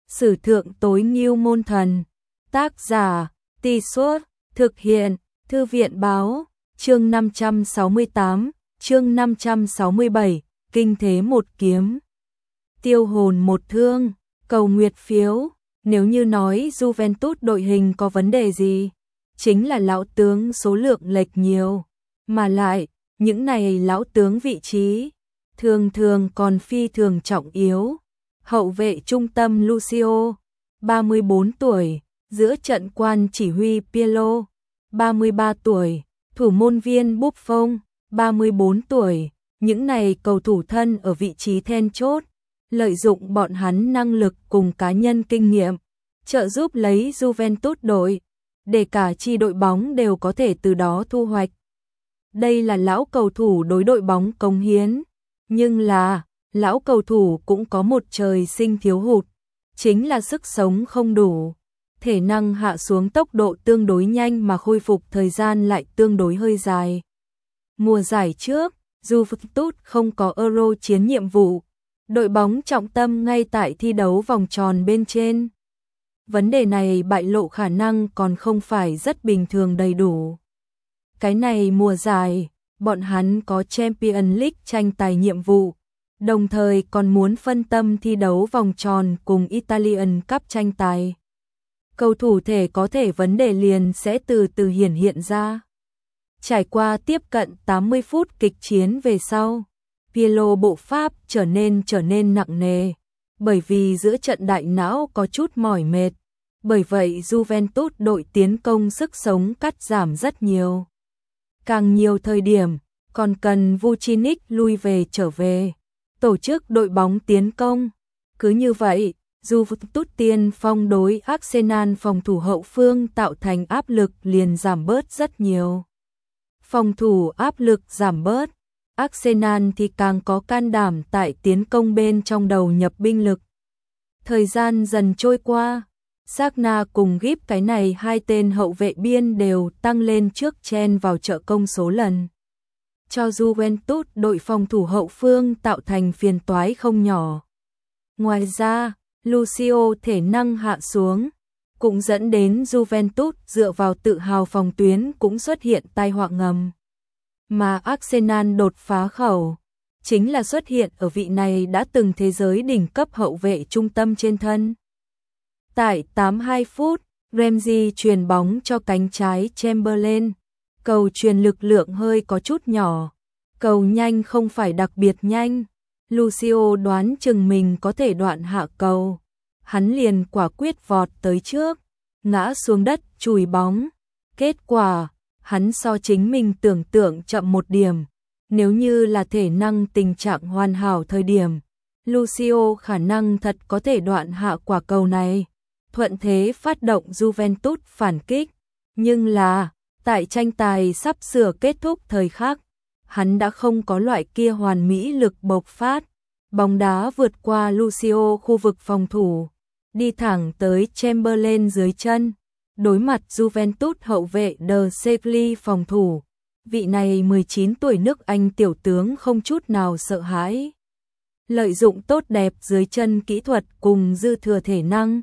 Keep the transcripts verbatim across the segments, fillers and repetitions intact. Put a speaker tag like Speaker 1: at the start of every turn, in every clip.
Speaker 1: Sử thượng tối ngưu môn thần. Tác giả, Tì Suốt, thực hiện, Thư viện báo, chương năm trăm sáu mươi tám, chương năm trăm sáu mươi bảy, kinh thế một kiếm. Tiêu hồn một thương, cầu nguyệt phiếu, nếu như nói Juventus đội hình có vấn đề gì, chính là lão tướng số lượng lệch nhiều, mà lại, những này lão tướng vị trí, thường thường còn phi thường trọng yếu. Hậu vệ trung tâm Lucio, ba mươi bốn tuổi, giữa trận quan chỉ huy Pirlo, ba mươi ba tuổi, thủ môn viên Buffon, ba mươi bốn tuổi, những này cầu thủ thân ở vị trí then chốt, lợi dụng bọn hắn năng lực cùng cá nhân kinh nghiệm, trợ giúp lấy Juventus đội, để cả chi đội bóng đều có thể từ đó thu hoạch. Đây là lão cầu thủ đối đội bóng cống hiến, nhưng là, lão cầu thủ cũng có một trời sinh thiếu hụt, chính là sức sống không đủ, thể năng hạ xuống tốc độ tương đối nhanh mà khôi phục thời gian lại tương đối hơi dài. Mùa giải trước, Juventus không có Euro chiến nhiệm vụ, đội bóng trọng tâm ngay tại thi đấu vòng tròn bên trên. Vấn đề này bại lộ khả năng còn không phải rất bình thường đầy đủ. Cái này mùa giải, bọn hắn có Champions League tranh tài nhiệm vụ, đồng thời còn muốn phân tâm thi đấu vòng tròn cùng Italian Cup tranh tài. Cầu thủ thể có thể vấn đề liền sẽ từ từ hiển hiện ra. Trải qua tiếp cận tám mươi phút kịch chiến về sau, Pirlo bộ pháp trở nên trở nên nặng nề, bởi vì giữa trận đại não có chút mỏi mệt. Bởi vậy Juventus đội tiến công sức sống cắt giảm rất nhiều. Càng nhiều thời điểm, còn cần Vucinic lui về trở về, tổ chức đội bóng tiến công. Cứ như vậy, Juventus tiên phong đối Arsenal phòng thủ hậu phương tạo thành áp lực liền giảm bớt rất nhiều. Phòng thủ áp lực giảm bớt, Arsenal thì càng có can đảm tại tiến công bên trong đầu nhập binh lực. Thời gian dần trôi qua, Sagna cùng Gip cái này hai tên hậu vệ biên đều tăng lên trước chen vào trợ công số lần. Cho Juventus đội phòng thủ hậu phương tạo thành phiền toái không nhỏ. Ngoài ra, Lucio thể năng hạ xuống, cũng dẫn đến Juventus dựa vào tự hào phòng tuyến cũng xuất hiện tai họa ngầm. Mà Arsenal đột phá khẩu, chính là xuất hiện ở vị này đã từng thế giới đỉnh cấp hậu vệ trung tâm trên thân. Tại tám mươi hai phút, Ramsey truyền bóng cho cánh trái Chamberlain, cầu truyền lực lượng hơi có chút nhỏ, cầu nhanh không phải đặc biệt nhanh. Lucio đoán chừng mình có thể đoạn hạ cầu, hắn liền quả quyết vọt tới trước, ngã xuống đất chùi bóng. Kết quả, hắn so chính mình tưởng tượng chậm một điểm, nếu như là thể năng tình trạng hoàn hảo thời điểm, Lucio khả năng thật có thể đoạn hạ quả cầu này, thuận thế phát động Juventus phản kích, nhưng là, tại tranh tài sắp sửa kết thúc thời khắc, hắn đã không có loại kia hoàn mỹ lực bộc phát, bóng đá vượt qua Lucio khu vực phòng thủ, đi thẳng tới Chamberlain dưới chân, đối mặt Juventus hậu vệ De Segli phòng thủ, vị này mười chín tuổi nước Anh tiểu tướng không chút nào sợ hãi. Lợi dụng tốt đẹp dưới chân kỹ thuật cùng dư thừa thể năng,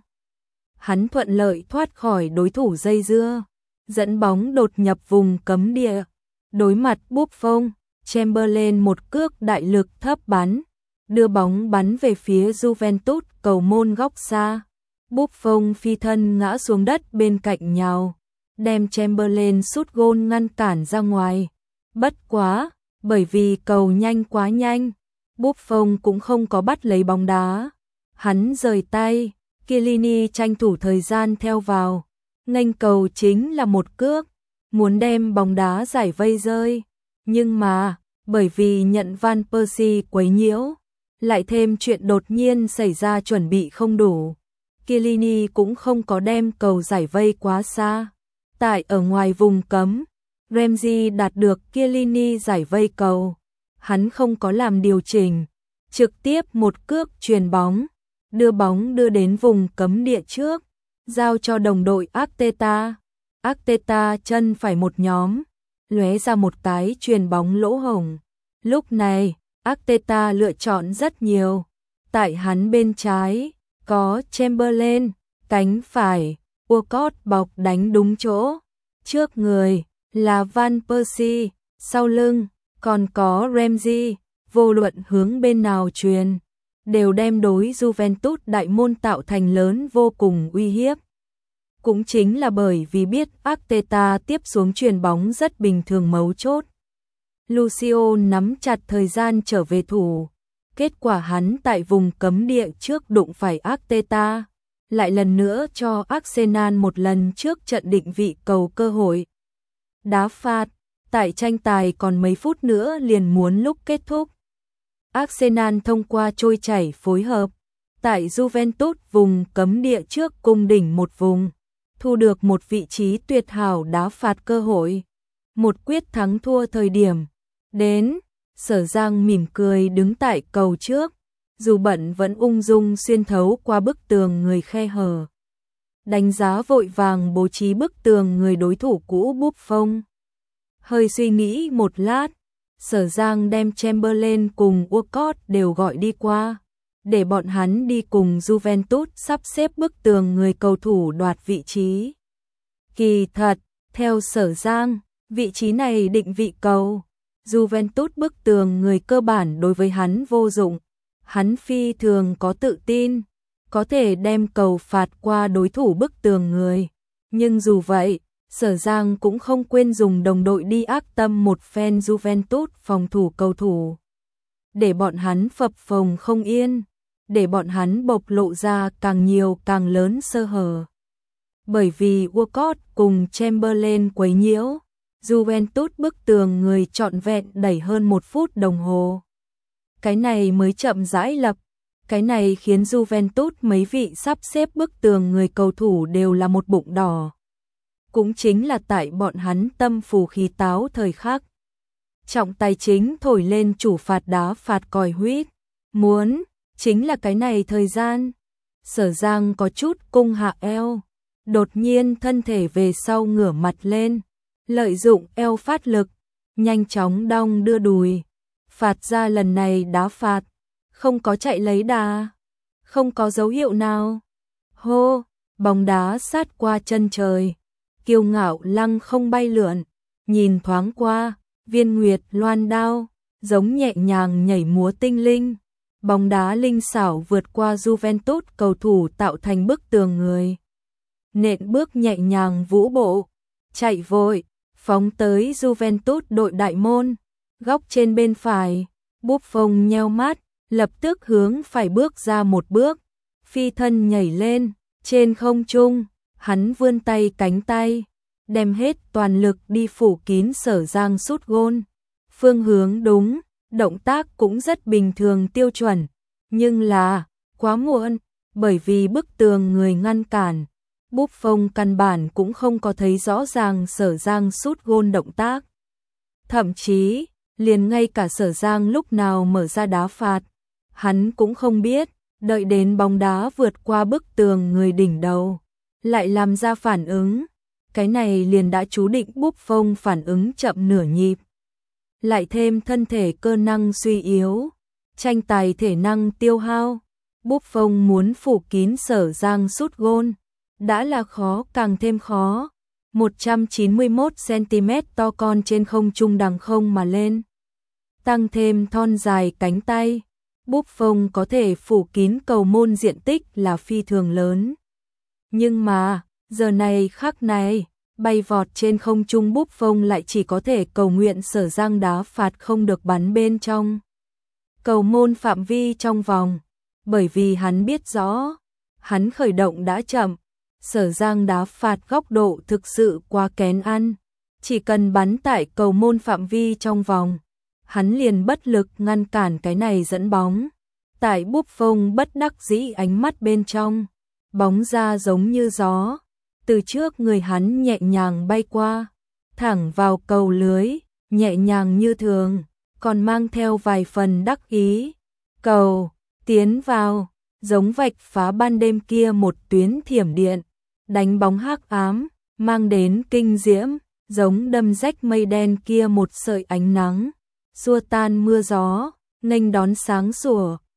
Speaker 1: hắn thuận lợi thoát khỏi đối thủ dây dưa, dẫn bóng đột nhập vùng cấm địa, đối mặt Buffon, Chamberlain một cước đại lực thấp bắn, đưa bóng bắn về phía Juventus cầu môn góc xa. Buffon phi thân ngã xuống đất bên cạnh nhào, đem Chamberlain sút gôn ngăn cản ra ngoài. Bất quá, bởi vì cầu nhanh quá nhanh, Buffon cũng không có bắt lấy bóng đá. Hắn rời tay, Chiellini tranh thủ thời gian theo vào, nghênh cầu chính là một cước, muốn đem bóng đá giải vây rơi. Nhưng mà, bởi vì nhận Van Persie quấy nhiễu, lại thêm chuyện đột nhiên xảy ra chuẩn bị không đủ, Chiellini cũng không có đem cầu giải vây quá xa. Tại ở ngoài vùng cấm, Ramsey đạt được Chiellini giải vây cầu, hắn không có làm điều chỉnh, trực tiếp một cước chuyền bóng, đưa bóng đưa đến vùng cấm địa trước, giao cho đồng đội Arteta. Arteta chân phải một nhóm, lóe ra một cái chuyền bóng lỗ hổng. Lúc này, Arteta lựa chọn rất nhiều, tại hắn bên trái, có Chamberlain, cánh phải, Walcott bọc đánh đúng chỗ, trước người là Van Persie, sau lưng còn có Ramsey, vô luận hướng bên nào truyền, đều đem đối Juventus đại môn tạo thành lớn vô cùng uy hiếp. Cũng chính là bởi vì biết Arteta tiếp xuống chuyền bóng rất bình thường mấu chốt. Lucio nắm chặt thời gian trở về thủ, kết quả hắn tại vùng cấm địa trước đụng phải Arteta, lại lần nữa cho Arsenal một lần trước trận định vị cầu cơ hội. Đá phạt, tại tranh tài còn mấy phút nữa liền muốn lúc kết thúc. Arsenal thông qua trôi chảy phối hợp, tại Juventus vùng cấm địa trước cung đỉnh một vùng, thu được một vị trí tuyệt hảo đá phạt cơ hội. Một quyết thắng thua thời điểm đến, Sở Giang mỉm cười đứng tại cầu trước, dù bận vẫn ung dung xuyên thấu qua bức tường người khe hở. Đánh giá vội vàng bố trí bức tường người đối thủ cũ Buffon. Hơi suy nghĩ một lát, Sở Giang đem Chamberlain cùng Walcott đều gọi đi qua, để bọn hắn đi cùng Juventus sắp xếp bức tường người cầu thủ đoạt vị trí. Kỳ thật, theo Sở Giang, vị trí này định vị cầu, Juventus bức tường người cơ bản đối với hắn vô dụng. Hắn phi thường có tự tin, có thể đem cầu phạt qua đối thủ bức tường người. Nhưng dù vậy, Sở Giang cũng không quên dùng đồng đội đi ác tâm một phen Juventus phòng thủ cầu thủ, để bọn hắn phập phồng không yên, để bọn hắn bộc lộ ra càng nhiều càng lớn sơ hở. Bởi vì Walcott cùng Chamberlain quấy nhiễu, Juventus bức tường người trọn vẹn đẩy hơn một phút đồng hồ. Cái này mới chậm rãi lập, cái này khiến Juventus mấy vị sắp xếp bức tường người cầu thủ đều là một bụng đỏ. Cũng chính là tại bọn hắn tâm phù khí táo thời khắc. Trọng tài chính thổi lên chủ phạt đá phạt còi huýt, muốn, chính là cái này thời gian. Sở Giang có chút cung hạ eo, đột nhiên thân thể về sau ngửa mặt lên, lợi dụng eo phát lực, nhanh chóng đong đưa đùi. Phạt ra lần này đá phạt, không có chạy lấy đà, không có dấu hiệu nào. Hô, bóng đá sát qua chân trời, kiêu ngạo lăng không bay lượn, nhìn thoáng qua, viên nguyệt loan đao, giống nhẹ nhàng nhảy múa tinh linh. Bóng đá linh xảo vượt qua Juventus cầu thủ tạo thành bức tường người. Nện bước nhẹ nhàng vũ bộ, chạy vội, phóng tới Juventus đội đại môn. Góc trên bên phải, Buffon nheo mắt, lập tức hướng phải bước ra một bước, phi thân nhảy lên, trên không trung, hắn vươn tay cánh tay, đem hết toàn lực đi phủ kín Sở Giang sút gôn. Phương hướng đúng, động tác cũng rất bình thường tiêu chuẩn, nhưng là, quá muộn, bởi vì bức tường người ngăn cản. Buffon căn bản cũng không có thấy rõ ràng Sở Giang sút gôn động tác. Thậm chí, liền ngay cả Sở Giang lúc nào mở ra đá phạt, hắn cũng không biết, đợi đến bóng đá vượt qua bức tường người đỉnh đầu, lại làm ra phản ứng, cái này liền đã chú định Buffon phản ứng chậm nửa nhịp. Lại thêm thân thể cơ năng suy yếu, tranh tài thể năng tiêu hao, Buffon muốn phủ kín Sở Giang sút gôn, đã là khó càng thêm khó. một trăm chín mươi mốt xăng-ti-mét to con trên không trung đằng không mà lên. Tăng thêm thon dài cánh tay, Buffon có thể phủ kín cầu môn diện tích là phi thường lớn. Nhưng mà, giờ này khắc này, bay vọt trên không trung Buffon lại chỉ có thể cầu nguyện Sở Giang đá phạt không được bắn bên trong cầu môn phạm vi trong vòng, bởi vì hắn biết rõ, hắn khởi động đã chậm. Sở Giang đá phạt góc độ thực sự quá kén ăn, chỉ cần bắn tại cầu môn phạm vi trong vòng, hắn liền bất lực ngăn cản cái này dẫn bóng. Tại Buffon bất đắc dĩ ánh mắt bên trong, bóng ra giống như gió, từ trước người hắn nhẹ nhàng bay qua, thẳng vào cầu lưới, nhẹ nhàng như thường, còn mang theo vài phần đắc ý. Cầu tiến vào, giống vạch phá ban đêm kia một tuyến thiểm điện, đánh bóng hắc ám, mang đến kinh diễm, giống đâm rách mây đen kia một sợi ánh nắng, xua tan mưa gió, nghênh đón sáng sủa.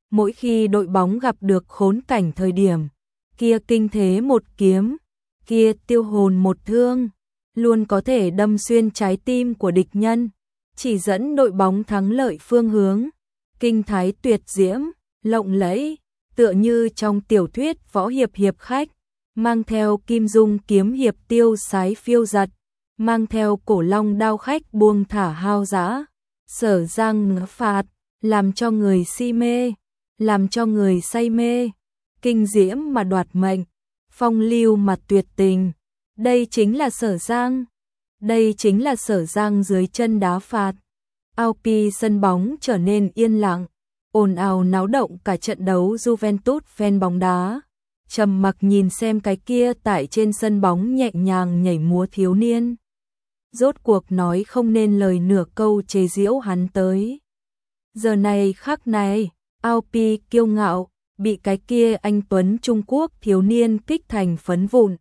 Speaker 1: mỗi khi đội bóng gặp được khốn cảnh thời điểm, kia kinh thế một kiếm, kia tiêu hồn một thương, luôn có thể đâm xuyên trái tim của địch nhân, chỉ dẫn đội bóng thắng lợi phương hướng, kinh thái tuyệt diễm, lộng lẫy, tựa như trong tiểu thuyết võ hiệp hiệp khách, mang theo kim dung kiếm hiệp tiêu sái phiêu giật, mang theo cổ long đao khách buông thả hao dã, Sở Giang ngã phạt, làm cho người si mê, làm cho người say mê, kinh diễm mà đoạt mệnh, phong lưu mà tuyệt tình. Đây chính là Sở Giang. Đây chính là Sở Giang dưới chân đá phạt. Ao Pi sân bóng trở nên yên lặng, ồn ào náo động cả trận đấu. Juventus fan bóng đá trầm mặc nhìn xem cái kia tại trên sân bóng nhẹ nhàng nhảy múa thiếu niên. Rốt cuộc nói không nên lời nửa câu chế giễu hắn tới. Giờ này khắc này, Ao Pi kiêu ngạo, bị cái kia anh tuấn Trung Quốc thiếu niên kích thành phấn vụn,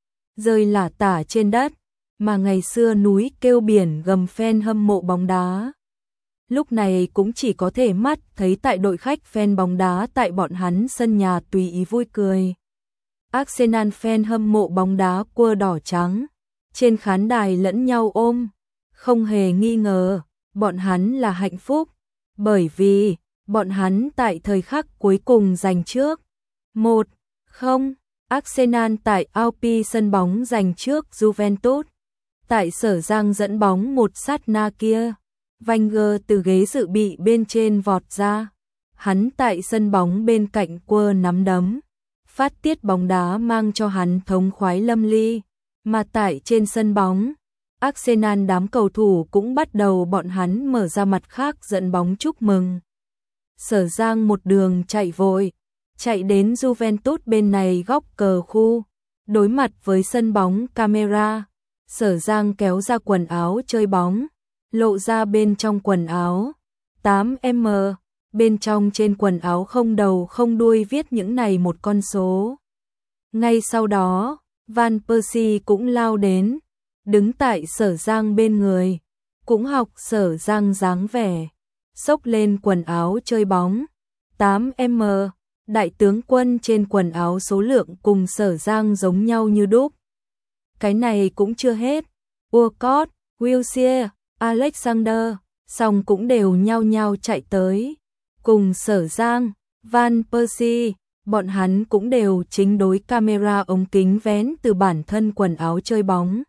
Speaker 1: rơi lả tả trên đất, mà ngày xưa núi kêu biển gầm fan hâm mộ bóng đá. Lúc này cũng chỉ có thể mắt thấy tại đội khách fan bóng đá tại bọn hắn sân nhà tùy ý vui cười. Arsenal fan hâm mộ bóng đá cua đỏ trắng, trên khán đài lẫn nhau ôm, không hề nghi ngờ, bọn hắn là hạnh phúc, bởi vì bọn hắn tại thời khắc cuối cùng giành trước. một không, Arsenal tại Ao Pi sân bóng giành trước Juventus. Tại Sở Giang dẫn bóng một sát na kia, Wenger từ ghế dự bị bên trên vọt ra. Hắn tại sân bóng bên cạnh quơ nắm đấm, phát tiết bóng đá mang cho hắn thống khoái lâm ly. Mà tại trên sân bóng, Arsenal đám cầu thủ cũng bắt đầu bọn hắn mở ra mặt khác dẫn bóng chúc mừng. Sở Giang một đường chạy vội, chạy đến Juventus bên này góc cờ khu, đối mặt với sân bóng camera. Sở Giang kéo ra quần áo chơi bóng, lộ ra bên trong quần áo tám mét, bên trong trên quần áo không đầu không đuôi viết những này một con số. Ngay sau đó, Van Persie cũng lao đến, đứng tại Sở Giang bên người, cũng học Sở Giang dáng vẻ, xốc lên quần áo chơi bóng tám mét, đại tướng quân trên quần áo số lượng cùng Sở Giang giống nhau như đúc. Cái này cũng chưa hết, Walcott, Wilshere, Alexander, song cũng đều nhao nhao chạy tới, cùng Sở Giang, Van Persie, bọn hắn cũng đều chính đối camera ống kính vén từ bản thân quần áo chơi bóng.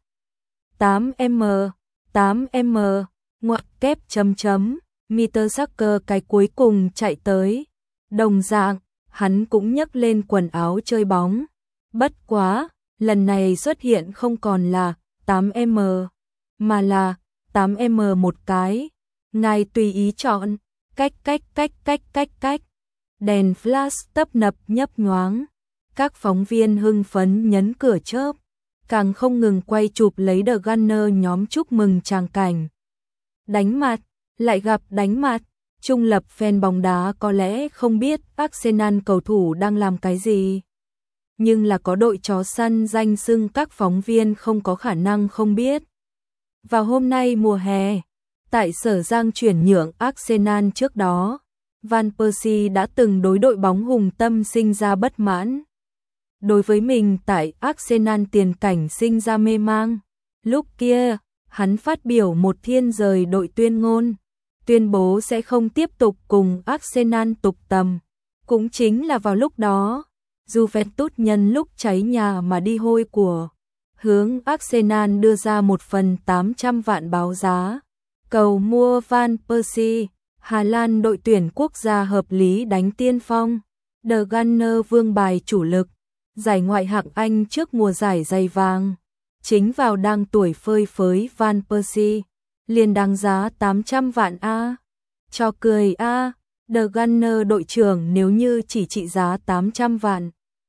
Speaker 1: tám mét, tám mét, ngoặc kép chấm chấm, Meter Soccer cái cuối cùng chạy tới. Đồng dạng, hắn cũng nhấc lên quần áo chơi bóng. Bất quá, lần này xuất hiện không còn là tám mét, mà là tám mét một cái. Ngài tùy ý chọn, cách cách cách cách cách cách. Đèn flash tấp nập nhấp nhoáng, các phóng viên hưng phấn nhấn cửa chớp, càng không ngừng quay chụp lấy The Gunner nhóm chúc mừng tràng cảnh. Đánh mặt, lại gặp đánh mặt, trung lập fan bóng đá có lẽ không biết Arsenal cầu thủ đang làm cái gì. Nhưng là có đội chó săn danh xưng các phóng viên không có khả năng không biết. Vào hôm nay mùa hè, tại Sở Giang chuyển nhượng Arsenal trước đó, Van Persie đã từng đối đội bóng hùng tâm sinh ra bất mãn. Đối với mình tại Arsenal tiền cảnh sinh ra mê mang. Lúc kia, hắn phát biểu một thiên rời đội tuyên ngôn, tuyên bố sẽ không tiếp tục cùng Arsenal tục tầm. Cũng chính là vào lúc đó, Juventus nhân lúc cháy nhà mà đi hôi của, hướng Arsenal đưa ra một phần tám trăm vạn báo giá, cầu mua Van Persie. Hà Lan đội tuyển quốc gia hợp lý đánh tiên phong, The Gunner vương bài chủ lực, giải ngoại hạng Anh trước mùa giải giày vàng, chính vào đang tuổi phơi phới Van Persie, liền đáng giá tám trăm vạn a. Cho cười a, The Gunner đội trưởng nếu như chỉ trị giá tám trăm vạn.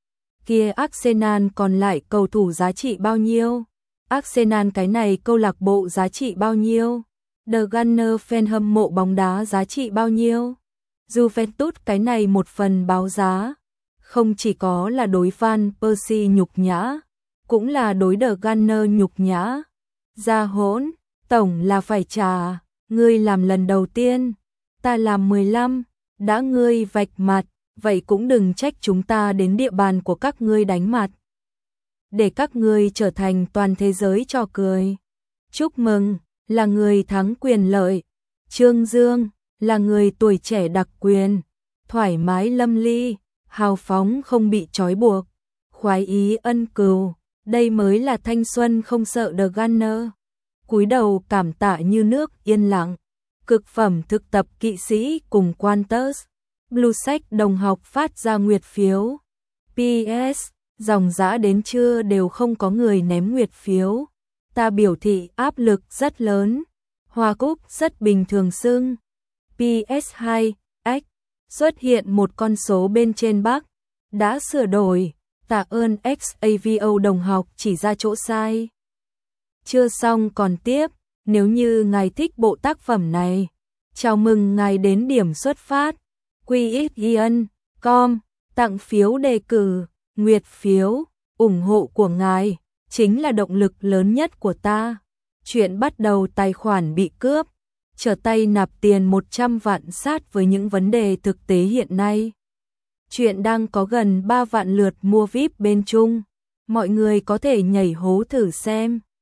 Speaker 1: Kia Arsenal còn lại cầu thủ giá trị bao nhiêu? Arsenal cái này câu lạc bộ giá trị bao nhiêu? The Gunner fan hâm mộ bóng đá giá trị bao nhiêu? Juventus cái này một phần báo giá, không chỉ có là đối Van Persie nhục nhã, cũng là đối The Gunner nhục nhã. Ra hỗn, tổng là phải trả, ngươi làm lần đầu tiên, ta làm mười lăm, Đã ngươi vạch mặt, vậy cũng đừng trách chúng ta đến địa bàn của các ngươi đánh mặt. Để các ngươi trở thành toàn thế giới trò cười. Chúc mừng, là người thắng quyền lợi. Trương Dương, là người tuổi trẻ đặc quyền, thoải mái lâm ly, hào phóng không bị trói buộc, khoái ý ân cừu, đây mới là thanh xuân không sợ The Gunner. Cúi đầu cảm tạ như nước yên lặng, cực phẩm thực tập kỵ sĩ cùng Qantas, Blue Sách đồng học phát ra nguyệt phiếu. pê ét, dòng dã đến trưa đều không có người ném nguyệt phiếu. Ta biểu thị áp lực rất lớn. Hoa Cúc rất bình thường xưng. pê ét hai, X, xuất hiện một con số bên trên Bắc. Đã sửa đổi, tạ ơn Xavo đồng học chỉ ra chỗ sai. Chưa xong còn tiếp, nếu như ngài thích bộ tác phẩm này, chào mừng ngài đến điểm xuất phát. quy ích ian chấm com, tặng phiếu đề cử, nguyệt phiếu, ủng hộ của ngài chính là động lực lớn nhất của ta. Chuyện bắt đầu tài khoản bị cướp, trở tay nạp tiền một trăm vạn sát với những vấn đề thực tế hiện nay. Chuyện đang có gần ba vạn lượt mua víp bên Trung, mọi người có thể nhảy hố thử xem.